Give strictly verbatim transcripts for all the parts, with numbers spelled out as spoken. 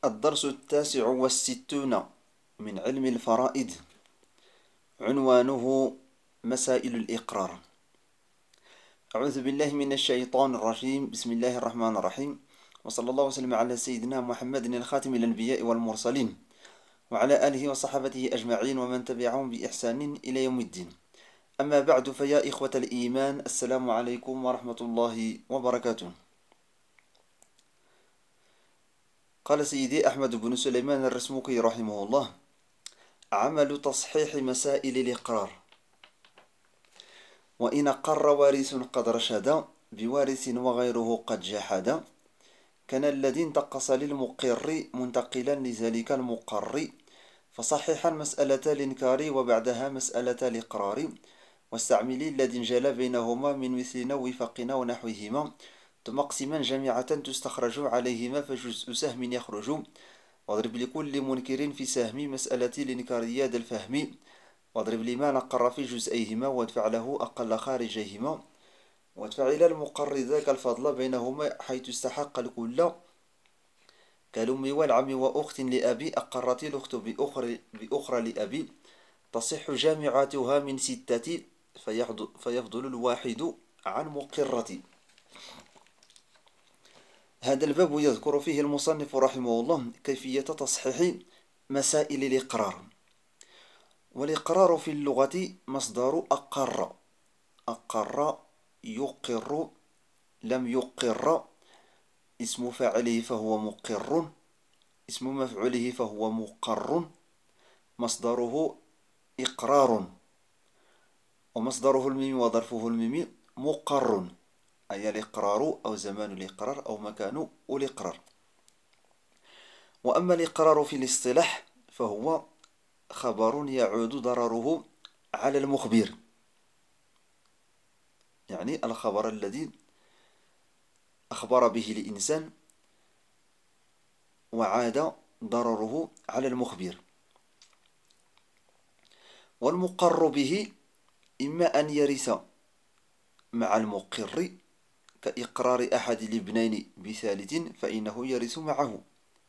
الدرس التاسع والستون من علم الفرائض، عنوانه مسائل الإقرار. أعوذ بالله من الشيطان الرجيم. بسم الله الرحمن الرحيم، وصلى الله وسلم على سيدنا محمد الخاتم الأنبياء والمرسلين، وعلى آله وصحبه أجمعين ومن تبعهم بإحسان إلى يوم الدين. أما بعد، فيا إخوة الإيمان، السلام عليكم ورحمة الله وبركاته. قال سيدي أحمد بن سليمان الرسموكي رحمه الله: عمل تصحيح مسائل الإقرار. وإن قر وارث قد رشد بوارث وغيره قد جحد، كان الذي انتقص للمقر منتقلا لذلك المقر، فصححا مسألة الإنكار وبعدها مسألة الإقرار، واستعمل الذي انجلى بينهما من مثل نوفق ونحوهما، تمقسما جميعة تستخرج عليهما فجزء سهم يخرج، واضرب لكل منكر في سهم مسألة الإنكار يد الفهم، واضرب لما نقر في جزئيهما وادفع له أقل خارجيهما، وادفع إلى المقر ذاك الفضل بينهما حيث استحق الكل، كالأم والعم وأخت لأبي أقرت الأخت بأخرى, بأخرى لأبي، تصح جامعاتها من ستة فيفضل الواحد عن مقرة. هذا الباب يذكر فيه المصنف رحمه الله كيفية تصحيح مسائل الإقرار. والإقرار في اللغة مصدر أقر، أقر يقر، لم يقر، اسم فاعله فهو مقر، اسم مفعوله فهو مقر، مصدره إقرار، ومصدره الميم وظرفه الميم مقر، أي الإقرار أو زمان الإقرار أو مكان الإقرار. وأما الإقرار في الاصطلاح فهو خبر يعود ضرره على المخبر، يعني الخبر الذي أخبر به الإنسان وعاد ضرره على المخبر. والمقر به إما أن يرث مع المقر كإقرار أحد الابنين بثالث فإنه يرث معه،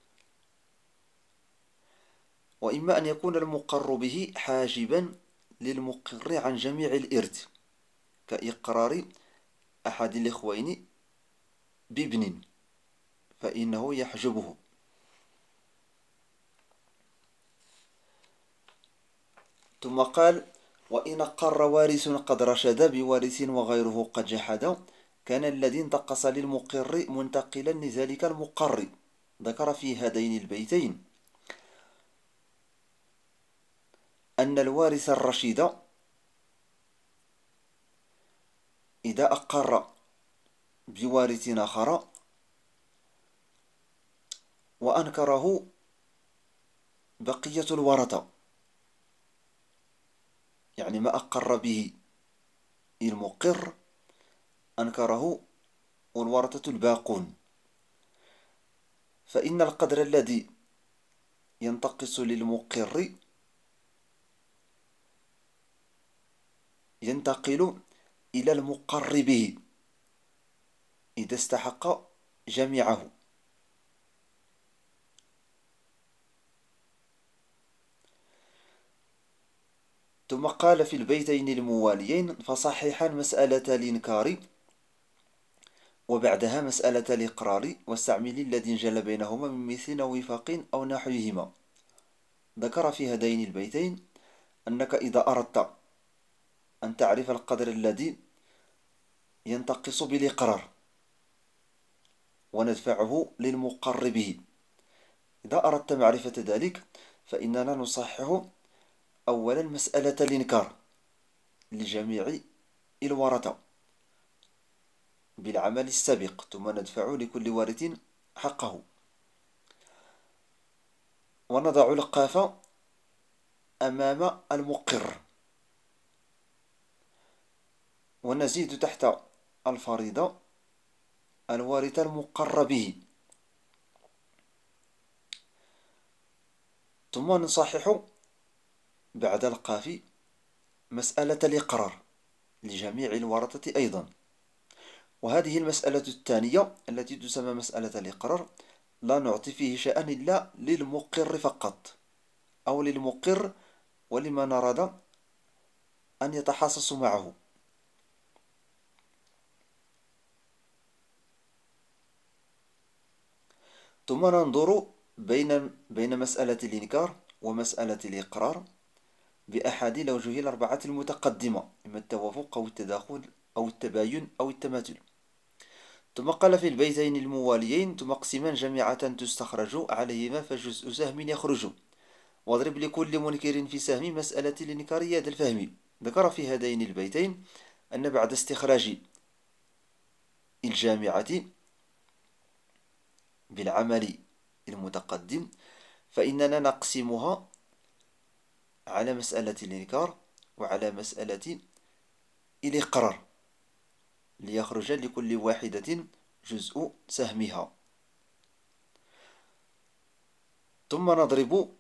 وإما أن يكون المقر به حاجبا للمقر عن جميع الإرث كإقرار أحد الإخوين بابن فإنه يحجبه. ثم قال: وإن قر وارث قد رشد بوارث وغيره قد جحد، كان الذي انتقص للمقر منتقلا لذلك المقر. ذكر في هذين البيتين أن الوارث الرشيد إذا أقر بوارث آخر وأنكره بقية الورثة، يعني ما أقر به المقر أنكره والورثة الباقون، فإن القدر الذي ينتقص للمقر ينتقل إلى المقر به إذا استحق جميعه. ثم قال في البيتين المواليين: فصححا مسألة الإنكار وبعدها مسألة الإقرار، واستعمل الذي انجلى بينهما من مثل وفاق أو نحوهما. ذكر في هذين البيتين أنك إذا أردت أن تعرف القدر الذي ينتقص بالإقرار وندفعه للمقر به، إذا أردت معرفة ذلك فإننا نصحح أولا مسألة الإنكار لجميع الورثة بالعمل السابق، ثم ندفع لكل وارث حقه، ونضع القاف أمام المقر، ونزيد تحت الفريضة الوارث المقر به، ثم نصحح بعد القاف مسألة الإقرار لجميع الورثة أيضا. وهذه المسألة الثانية التي تسمى مسألة الإقرار لا نعطي فيه شيئا إلا للمقر فقط، أو للمقر ولمن أراد أن يتحاصص معه. ثم ننظر بين بين مسألة الإنكار ومسألة الإقرار بأحد الأوجه الأربعة المتقدمة، إما التوافق أو التداخل أو التباين أو التماثل. ثم قال في البيتين المواليين: ثم اقسما جميعة تستخرج عليهما فجزء سهم يخرج، واضرب لكل منكر في سهم مسألة الإنكار يد الفهم. ذكر في هذين البيتين أن بعد استخراج الجامعة بالعمل المتقدم فإننا نقسمها على مسألة الإنكار وعلى مسألة الإقرار ليخرج لكل واحدة جزء سهمها. ثم نضرب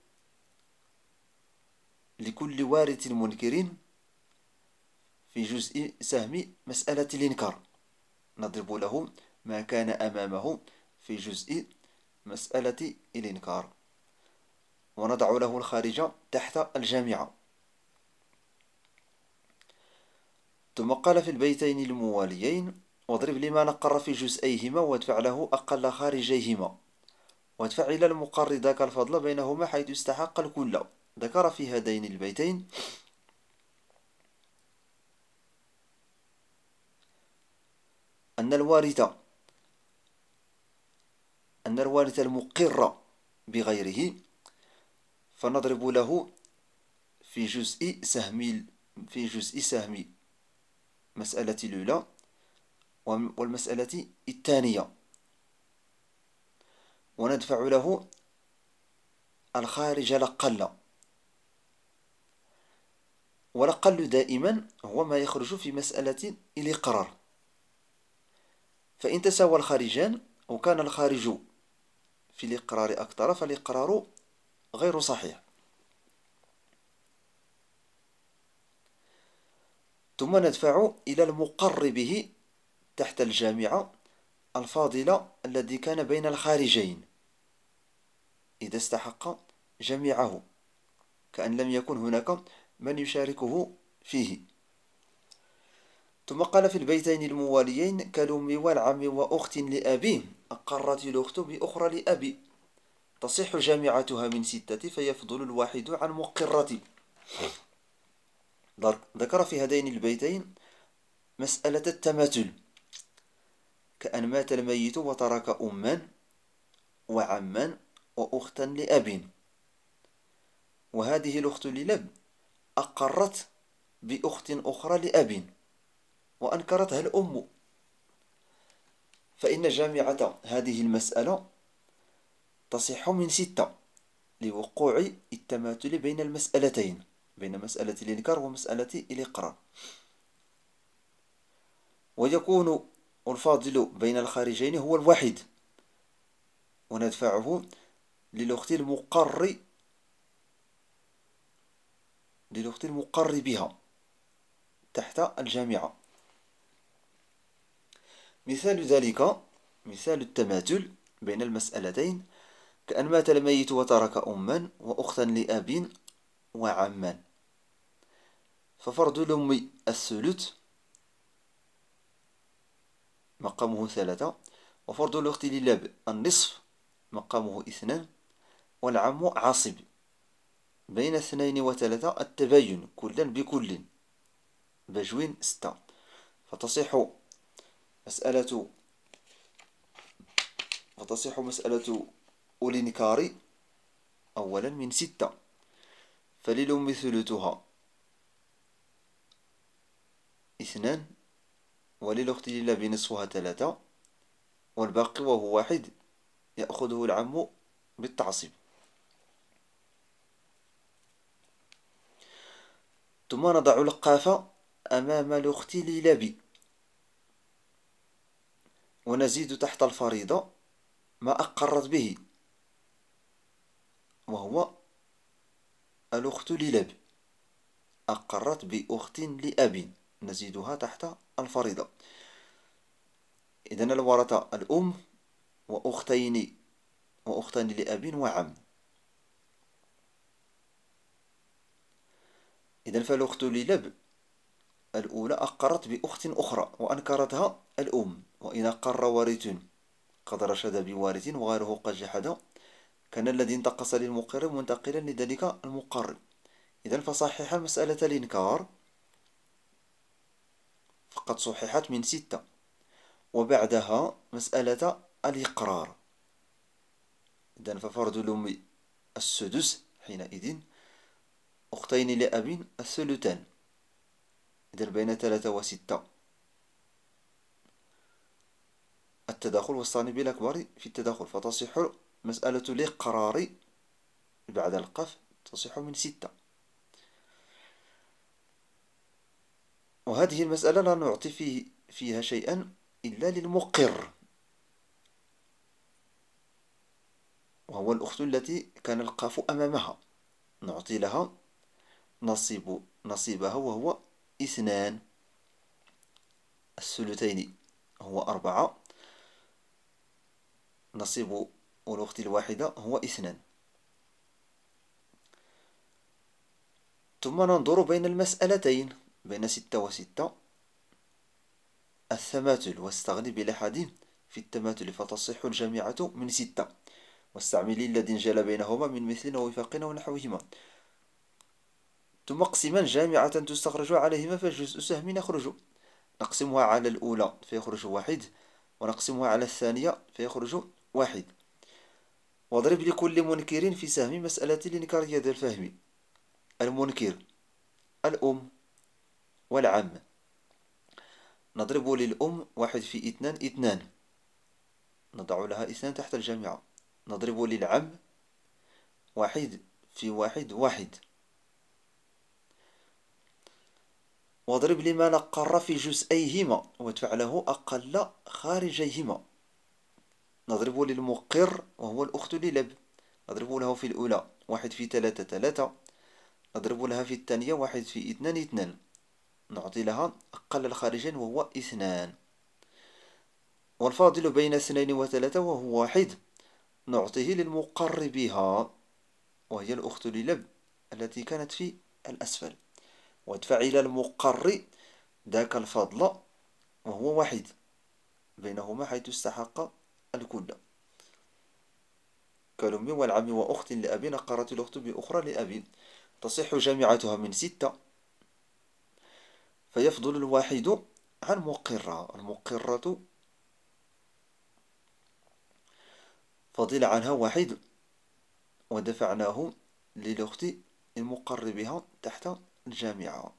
لكل وارث منكر في جزء سهم مسألة الإنكار، نضرب له ما كان أمامه في جزء مسألة الإنكار، ونضع له الخارج تحت الجامعة. ثم قال في البيتين المواليين: واضرب لما نقر في جزئيهما وادفع له أقل خارجيهما، وادفع إلى المقر ذاك الفضل بينهما حيث استحق الكل. ذكر في هذين البيتين أن الوارث أن الوارث المقر بغيره فنضرب له في جزء سهم في جزء سهم مسألة الأولى والمسألة الثانية، وندفع له الخارج الأقل، والأقل دائما هو ما يخرج في مسألة الإقرار. فإن تساوى الخارجان وكان الخارج في الإقرار أكثر فالإقرار غير صحيح. ثم ندفع إلى المقر به تحت الجامعة الفاضل الذي كان بين الخارجين إذا استحق جميعه، كأن لم يكن هناك من يشاركه فيه. ثم قال في البيتين المواليين: كالأم والعم وأخت لأبي، أقرت الأخت بأخرى لأبي، تصح جامعتها من ستة فيفضل الواحد عن مقرة. ذكر في هذين البيتين مسألة التماثل، كأن مات الميت وترك أما وعما وأختا لأب، وهذه الأخت للأب أقرت بأخت أخرى لأب وأنكرتها الأم، فإن جامعة هذه المسألة تصح من ستة لوقوع التماثل بين المسألتين، بين مسألة الإنكار ومسألة الإقرار، ويكون الفاضل بين الخارجين هو الواحد، وندفعه للأخت المقر للأخت المقر بها تحت الجامعة. مثال ذلك مثال التماثل بين المسألتين: كأن مات الميت وترك أما وأختا لأب وعما، ففرض الأم الثلث مقامه ثلاثة، وفرض الأخت للأب النصف مقامه اثنان، والعم عاصب. بين اثنين وثلاثة التباين كلا بكل بجوين ستة، فتصح مسألة فتصح مسألة الإنكار أولا من ستة، فللأم ثلثها اثنان، وللأخت للأب نصفها ثلاثة، والباقي وهو واحد يأخذه العم بالتعصيب. ثم نضع القاف أمام الأخت للأب، ونزيد تحت الفريضة ما أقرت به وهو الأخت للأب، أقرت بأخت لأب، نزيدها تحت الفريضة. إذن الورثة الأم وأختين وأختان لأب وعم. إذن فالأخت للأب الأولى أقرت بأخت أخرى وأنكرتها الأم، وإن أقر وارث قد رشد بوارث وغيره قد جحد كان الذي انتقص للمقر منتقلا لذلك المقر. إذن فصحح مسألة الإنكار فقد صححت من ستة، وبعدها مسألة الإقرار. إذن ففرض الأم السدس حينئذ، أختين لأب الثلثان. إذن بين ثلاثة وستة التداخل والصانب الأكبر في التداخل، فتصح مسألة الإقرار بعد القف تصح من ستة. وهذه المسألة لا نعطي فيه فيها شيئا إلا للمقر، وهو الأخت التي كان القاف أمامها، نعطي لها نصيب نصيبها وهو اثنان، الثلثين هو أربعة، نصيب الأخت الواحدة هو اثنان. ثم ننظر بين المسألتين بين ستة وستة التماثل، واستغني بالأحد في التماثل فتصح الجامعة من ستة، واستعملي الذي انجلى بينهما من مثل ووفاق ونحوهما. ثم اقسما جامعة تستخرج عليهما فجزء سهم يخرج، نقسمها على الأولى فيخرج واحد، ونقسمها على الثانية فيخرج واحد. واضرب لكل منكر في سهم مسألة الإنكار يد الفهم. المنكر الأم والعم، نضرب للأم واحد في اثنان اثنان، نضع لها اثنان تحت الجامعة. نضرب للعم واحد في واحد واحد. واضرب لما نقر في جزئيهما وادفع له أقل خارجيهما. نضرب للمقر وهو الأخت للأب، نضرب له في الأولى واحد في ثلاثة ثلاثة، نضرب لها في الثانية واحد في اثنان اثنان، نعطي لها أقل الخارجين وهو اثنان. والفاضل بين اثنين وثلاثة وهو واحد نعطيه للمقر بها، وهي الأخت للأب التي كانت في الأسفل، وادفع إلى المقر ذاك الفضل وهو واحد بينهما حيث استحق الكل. كالأم والعم وأخت لأب نقرت الأخت بأخرى لأب، تصح جامعتها من ستة، فيفضل الواحد عن مقرة. المقرة فضل عنها واحد ودفعناه للأخت المقر بها تحت الجامعة.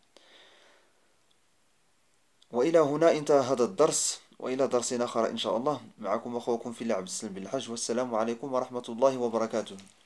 وإلى هنا انتهى هذا الدرس، وإلى درس آخر إن شاء الله. معكم أخوكم في الله عبد السلام بن الحاج، والسلام عليكم ورحمة الله وبركاته.